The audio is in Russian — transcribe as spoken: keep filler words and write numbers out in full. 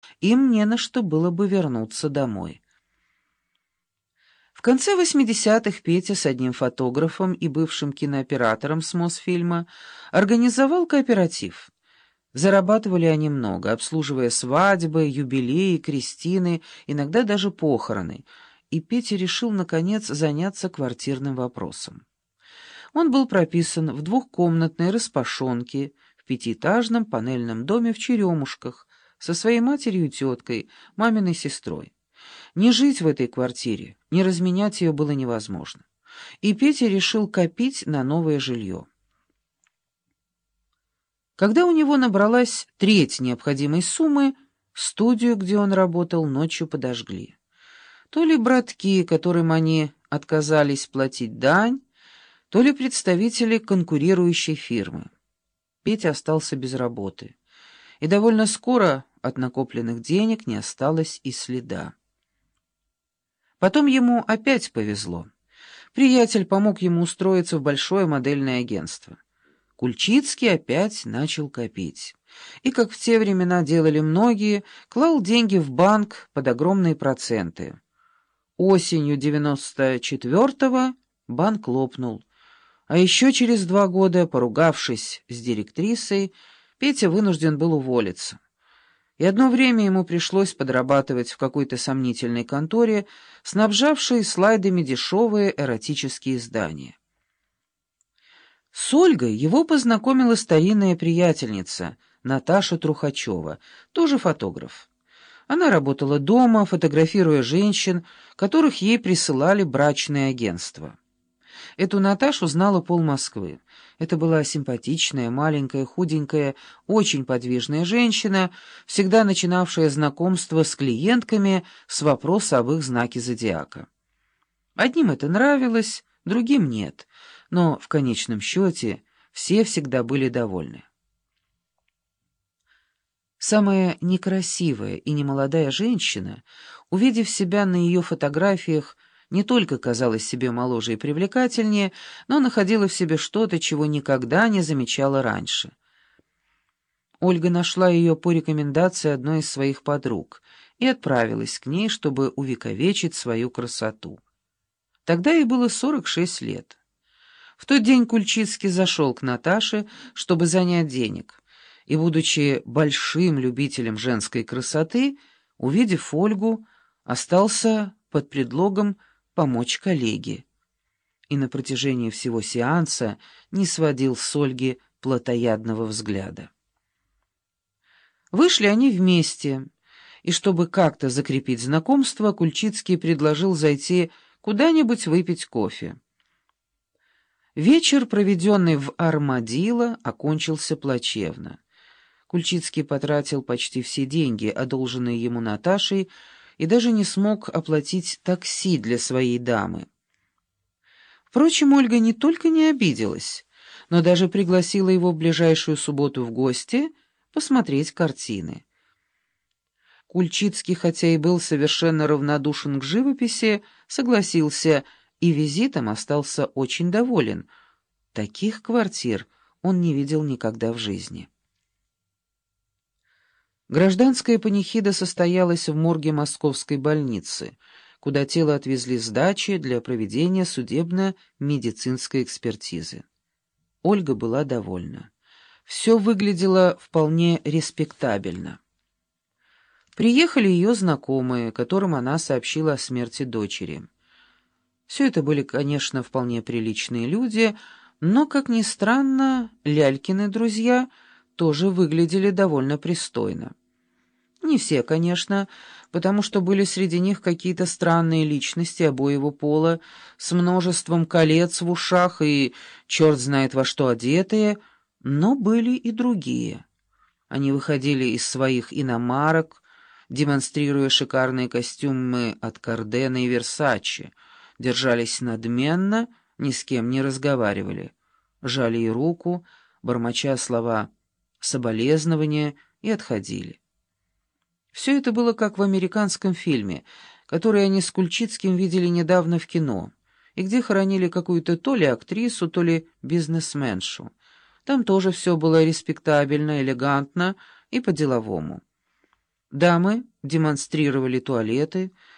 им не на что было бы вернуться домой. В конце восьмидесятых Петя с одним фотографом и бывшим кинооператором с Мосфильма организовал кооператив. Зарабатывали они много, обслуживая свадьбы, юбилеи, крестины, иногда даже похороны, и Петя решил, наконец, заняться квартирным вопросом. Он был прописан в двухкомнатной распашонке в пятиэтажном панельном доме в Черемушках со своей матерью и теткой, маминой сестрой. Не жить в этой квартире, не разменять ее было невозможно. И Петя решил копить на новое жилье. Когда у него набралась треть необходимой суммы, студию, где он работал, ночью подожгли. То ли братки, которым они отказались платить дань, то ли представители конкурирующей фирмы. Петя остался без работы, и довольно скоро от накопленных денег не осталось и следа. Потом ему опять повезло. Приятель помог ему устроиться в большое модельное агентство. Кульчицкий опять начал копить. И, как в те времена делали многие, клал деньги в банк под огромные проценты. Осенью девяносто четвертого банк лопнул. А еще через два года, поругавшись с директрисой, Петя вынужден был уволиться. И одно время ему пришлось подрабатывать в какой-то сомнительной конторе, снабжавшей слайдами дешевые эротические издания. С Ольгой его познакомила старинная приятельница Наташа Трухачева, тоже фотограф. Она работала дома, фотографируя женщин, которых ей присылали брачные агентства. Эту Наташу знала пол-Москвы. Это была симпатичная, маленькая, худенькая, очень подвижная женщина, всегда начинавшая знакомство с клиентками с вопроса об их знаке зодиака. Одним это нравилось, другим нет, но в конечном счете все всегда были довольны. Самая некрасивая и немолодая женщина, увидев себя на ее фотографиях, не только казалась себе моложе и привлекательнее, но находила в себе что-то, чего никогда не замечала раньше. Ольга нашла ее по рекомендации одной из своих подруг и отправилась к ней, чтобы увековечить свою красоту. Тогда ей было сорок шесть лет. В тот день Кульчицкий зашел к Наташе, чтобы занять денег, и, будучи большим любителем женской красоты, увидев Ольгу, остался под предлогом помочь коллеге. И на протяжении всего сеанса не сводил с Ольги плотоядного взгляда. Вышли они вместе, и чтобы как-то закрепить знакомство, Кульчицкий предложил зайти куда-нибудь выпить кофе. Вечер, проведенный в Армадило, окончился плачевно. Кульчицкий потратил почти все деньги, одолженные ему Наташей, и даже не смог оплатить такси для своей дамы. Впрочем, Ольга не только не обиделась, но даже пригласила его в ближайшую субботу в гости посмотреть картины. Кульчицкий, хотя и был совершенно равнодушен к живописи, согласился и визитом остался очень доволен. Таких квартир он не видел никогда в жизни. Гражданская панихида состоялась в морге Московской больницы, куда тело отвезли с дачи для проведения судебно-медицинской экспертизы. Ольга была довольна. Все выглядело вполне респектабельно. Приехали ее знакомые, которым она сообщила о смерти дочери. Все это были, конечно, вполне приличные люди, но, как ни странно, Лялькины друзья тоже выглядели довольно пристойно. Не все, конечно, потому что были среди них какие-то странные личности обоего пола, с множеством колец в ушах и черт знает во что одетые, но были и другие. Они выходили из своих иномарок, демонстрируя шикарные костюмы от Кардена и Версаче, держались надменно, ни с кем не разговаривали, жали ей руку, бормоча слова соболезнования, и отходили. Все это было как в американском фильме, который они с Кульчицким видели недавно в кино, и где хоронили какую-то то ли актрису, то ли бизнесменшу. Там тоже все было респектабельно, элегантно и по-деловому. Дамы демонстрировали туалеты,